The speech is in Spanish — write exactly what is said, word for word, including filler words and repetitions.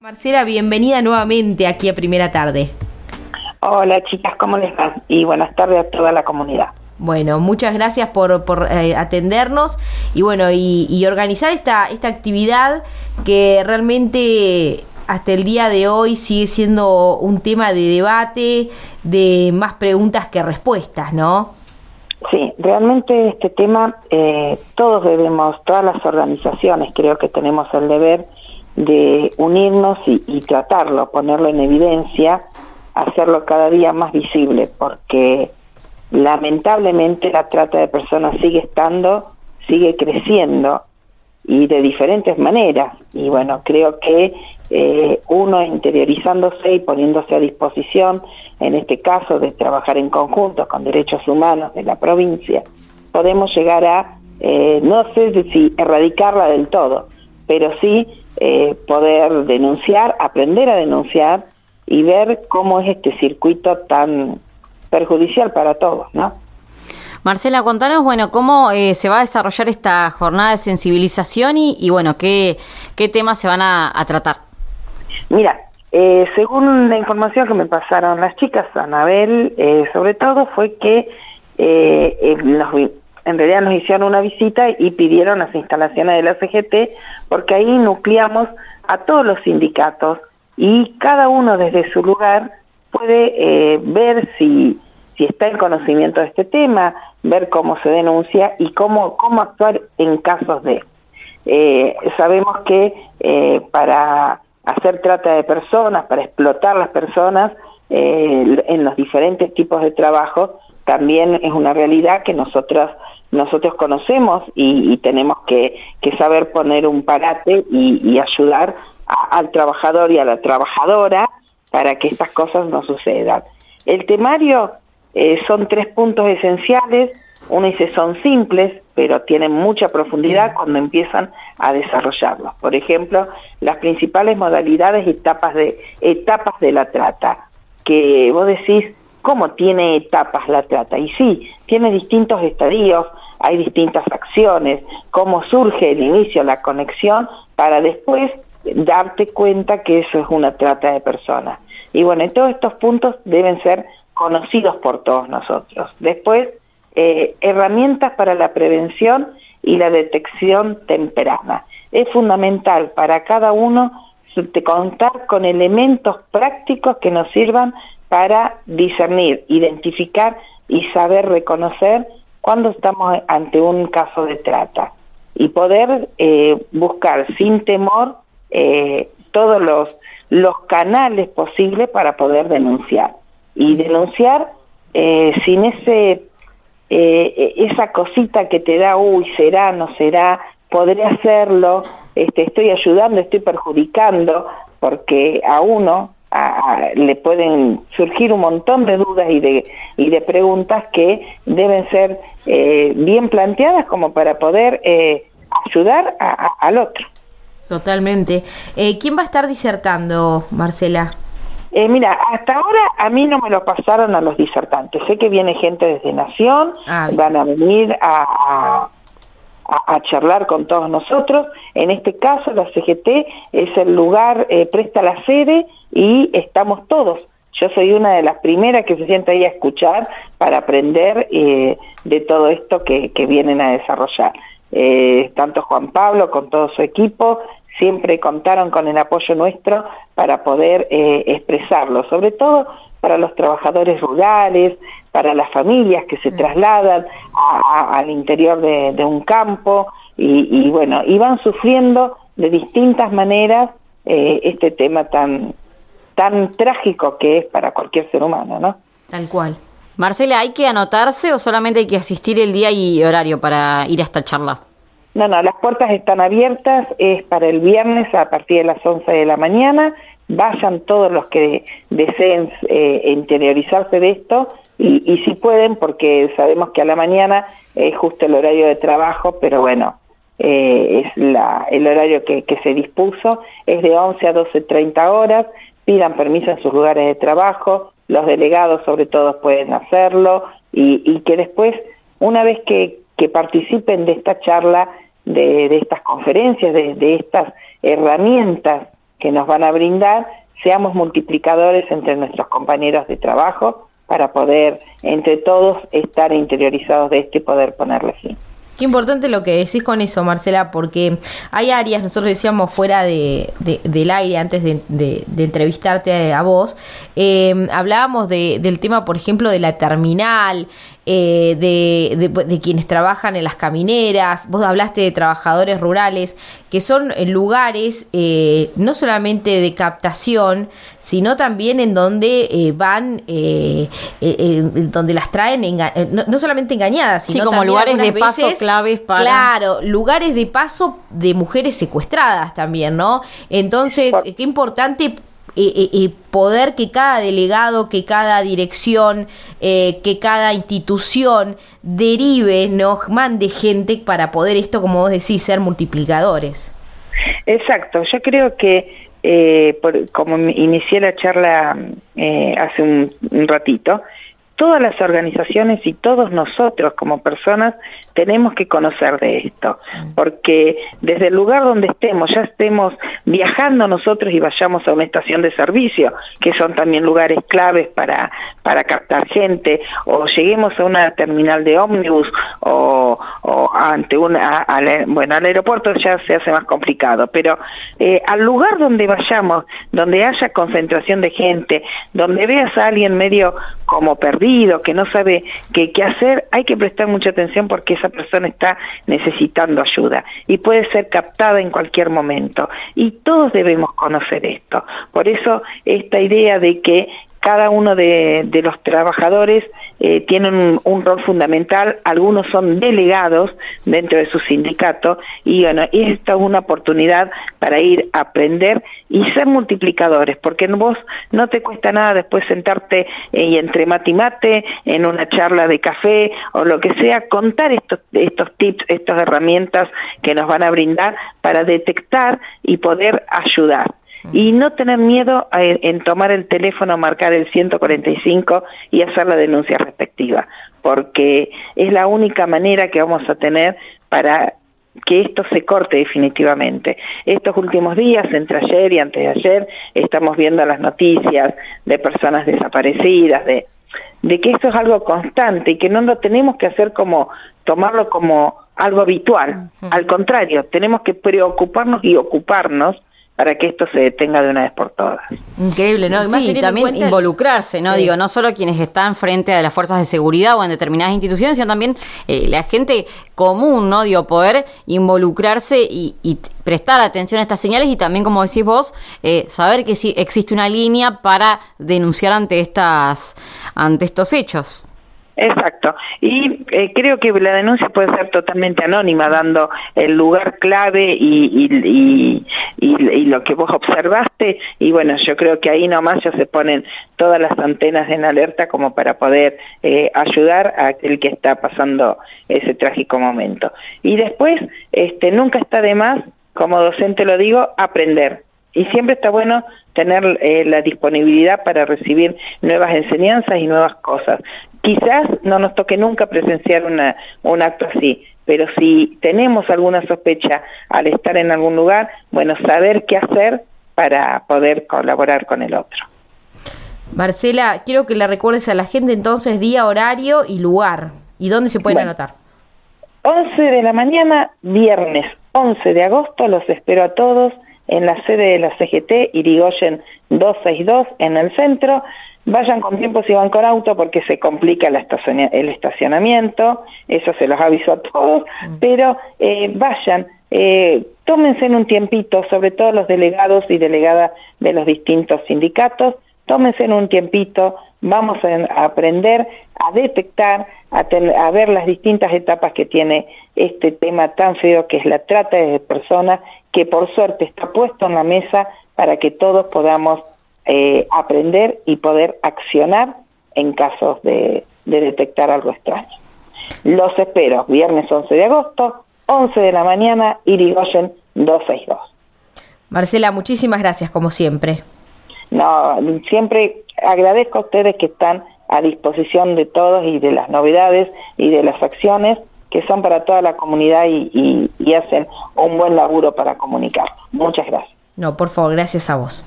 Marcela, bienvenida nuevamente aquí a Primera Tarde. Hola chicas, ¿cómo les va? Y buenas tardes a toda la comunidad. Bueno, muchas gracias por, por eh, atendernos y bueno y, y organizar esta, esta actividad que realmente hasta el día de hoy sigue siendo un tema de debate, de más preguntas que respuestas, ¿no? Sí, realmente este tema eh, todos debemos, todas las organizaciones creo que tenemos el deber de unirnos y, y tratarlo, ponerlo en evidencia, hacerlo cada día más visible, porque lamentablemente la trata de personas sigue estando, sigue creciendo y de diferentes maneras. Y bueno, creo que eh, uno interiorizándose y poniéndose a disposición, en este caso de trabajar en conjunto con Derechos Humanos de la provincia, podemos llegar a, eh, no sé si erradicarla del todo, pero sí eh, poder denunciar, aprender a denunciar y ver cómo es este circuito tan perjudicial para todos, ¿no? Marcela, contanos, bueno, cómo eh, se va a desarrollar esta jornada de sensibilización y, y bueno, qué, qué temas se van a, a tratar. Mira, eh, según la información que me pasaron las chicas, Anabel, eh, sobre todo fue que eh, eh, nos, en realidad nos hicieron una visita y pidieron las instalaciones de la C G T, porque ahí nucleamos a todos los sindicatos y cada uno desde su lugar puede eh, ver si, si está en conocimiento de este tema, ver cómo se denuncia y cómo, cómo actuar en casos de. Eh, sabemos que eh, para hacer trata de personas, para explotar las personas eh, en los diferentes tipos de trabajo, también es una realidad que nosotros nosotros conocemos y, y tenemos que, que saber poner un parate y, y ayudar a, al trabajador y a la trabajadora para que estas cosas no sucedan. El temario eh, son tres puntos esenciales. Uno dice son simples, pero tienen mucha profundidad cuando empiezan a desarrollarlos. Por ejemplo, las principales modalidades y etapas de, etapas de la trata, que vos decís, ¿cómo tiene etapas la trata? Y sí, tiene distintos estadios, hay distintas acciones, cómo surge el inicio, la conexión, para después darte cuenta que eso es una trata de personas. Y bueno, todos estos puntos deben ser conocidos por todos nosotros. Después, eh, herramientas para la prevención y la detección temprana. Es fundamental para cada uno contar con elementos prácticos que nos sirvan para discernir, identificar y saber reconocer cuando estamos ante un caso de trata y poder eh, buscar sin temor eh, todos los, los canales posibles para poder denunciar y denunciar eh, sin ese eh, esa cosita que te da, uy, será, no será, podré hacerlo, este, estoy ayudando, estoy perjudicando, porque a uno a, a, le pueden surgir un montón de dudas y de y de preguntas que deben ser eh, bien planteadas como para poder eh, ayudar a, a, al otro. Totalmente. Eh, ¿Quién va a estar disertando, Marcela? Eh, mira, hasta ahora a mí no me lo pasaron a los disertantes. Sé que viene gente desde Nación, ah, van a venir a, a, a charlar con todos nosotros. En este caso, la C G T es el lugar, eh, presta la sede y estamos todos. Yo soy una de las primeras que se sienta ahí a escuchar para aprender eh, de todo esto que, que vienen a desarrollar. Eh, tanto Juan Pablo con todo su equipo siempre contaron con el apoyo nuestro para poder eh, expresarlo, sobre todo para los trabajadores rurales, para las familias que se trasladan a, a, al interior de, de un campo y, y bueno, y van sufriendo de distintas maneras eh, este tema tan tan trágico que es para cualquier ser humano, ¿no? Tal cual. Marcela, ¿hay que anotarse o solamente hay que asistir el día y horario para ir a esta charla? No, no, las puertas están abiertas, es para el viernes a partir de las once de la mañana, vayan todos los que deseen eh, interiorizarse de esto y, y si pueden, porque sabemos que a la mañana es justo el horario de trabajo, pero bueno, eh, es la, el horario que, que se dispuso, es de once a doce treinta horas, pidan permiso en sus lugares de trabajo, los delegados sobre todo pueden hacerlo y, y que después, una vez que, que participen de esta charla, de, de estas conferencias, de, de estas herramientas que nos van a brindar, seamos multiplicadores entre nuestros compañeros de trabajo para poder, entre todos, estar interiorizados de esto y poder ponerle fin. Qué importante lo que decís con eso, Marcela, porque hay áreas, nosotros decíamos fuera de, de, del aire, antes de, de, de entrevistarte a vos, eh, hablábamos de, del tema, por ejemplo, de la terminal, eh, de, de, de quienes trabajan en las camineras, vos hablaste de trabajadores rurales, que son lugares eh, no solamente de captación, sino también en donde eh, van, eh, eh, eh, donde las traen, enga- no, no solamente engañadas, sino sí, como también lugares de paso veces, claves para... Claro, lugares de paso de mujeres secuestradas también, ¿no? Entonces, Por... qué importante... Eh, eh, poder que cada delegado, que cada dirección, eh, que cada institución derive, ¿no? Mande gente para poder esto, como vos decís, ser multiplicadores. Exacto, yo creo que eh, por, como inicié la charla eh, hace un, un ratito, todas las organizaciones y todos nosotros como personas tenemos que conocer de esto, porque desde el lugar donde estemos, ya estemos viajando nosotros y vayamos a una estación de servicio, que son también lugares claves para, para captar gente, o lleguemos a una terminal de ómnibus, o, o ante una, a, a, bueno, al aeropuerto ya se hace más complicado, pero eh, al lugar donde vayamos, donde haya concentración de gente, donde veas a alguien medio como perdido, que no sabe qué, qué hacer, hay que prestar mucha atención porque esa persona está necesitando ayuda y puede ser captada en cualquier momento, y todos debemos conocer esto. Por eso esta idea de que cada uno de, de los trabajadores eh, tienen un, un rol fundamental, algunos son delegados dentro de su sindicato, y bueno, esta es una oportunidad para ir a aprender y ser multiplicadores, porque vos no te cuesta nada después sentarte eh, y entre mate y mate, en una charla de café o lo que sea, contar estos, estos tips, estas herramientas que nos van a brindar para detectar y poder ayudar. Y no tener miedo a, en tomar el teléfono, marcar el ciento cuarenta y cinco y hacer la denuncia respectiva, porque es la única manera que vamos a tener para que esto se corte definitivamente. Estos últimos días, entre ayer y antes de ayer, estamos viendo las noticias de personas desaparecidas, de, de que esto es algo constante y que no lo tenemos que hacer como, tomarlo como algo habitual. Uh-huh. Al contrario, tenemos que preocuparnos y ocuparnos para que esto se detenga de una vez por todas. Increíble, ¿no? Sí, también involucrarse, ¿no? Sí. Digo, no solo quienes están frente a las fuerzas de seguridad o en determinadas instituciones, sino también eh, la gente común, ¿no? Digo, poder involucrarse y, y prestar atención a estas señales y también, como decís vos, eh, saber que sí existe una línea para denunciar ante estas, ante estos hechos. Exacto, y eh, creo que la denuncia puede ser totalmente anónima, dando el lugar clave y, y, y, y, y lo que vos observaste, y bueno, yo creo que ahí nomás ya se ponen todas las antenas en alerta como para poder eh, ayudar a aquel que está pasando ese trágico momento. Y después, este, nunca está de más, como docente lo digo, aprender. Y siempre está bueno tener eh, la disponibilidad para recibir nuevas enseñanzas y nuevas cosas. Quizás no nos toque nunca presenciar una, un acto así, pero si tenemos alguna sospecha al estar en algún lugar, bueno, saber qué hacer para poder colaborar con el otro. Marcela, quiero que le recuerdes a la gente entonces día, horario y lugar. ¿Y dónde se pueden bueno, anotar? once de la mañana, viernes once de agosto, los espero a todos en la sede de la C G T, Irigoyen doscientos sesenta y dos, en el centro. Vayan con tiempo si van con auto porque se complica la estacion- el estacionamiento, eso se los aviso a todos, mm. pero eh, vayan, eh, tómense en un tiempito, sobre todo los delegados y delegadas de los distintos sindicatos, tómense en un tiempito, vamos a, a aprender, a detectar, a, ten- a ver las distintas etapas que tiene este tema tan feo que es la trata de personas, que por suerte está puesto en la mesa para que todos podamos Eh, aprender y poder accionar en casos de, de detectar algo extraño. Los espero, viernes once de agosto, once de la mañana, Irigoyen doscientos sesenta y dos. Marcela, muchísimas gracias, como siempre. No, siempre agradezco a ustedes que están a disposición de todos y de las novedades y de las acciones que son para toda la comunidad y, y, y hacen un buen laburo para comunicar. Muchas gracias. No, por favor, gracias a vos.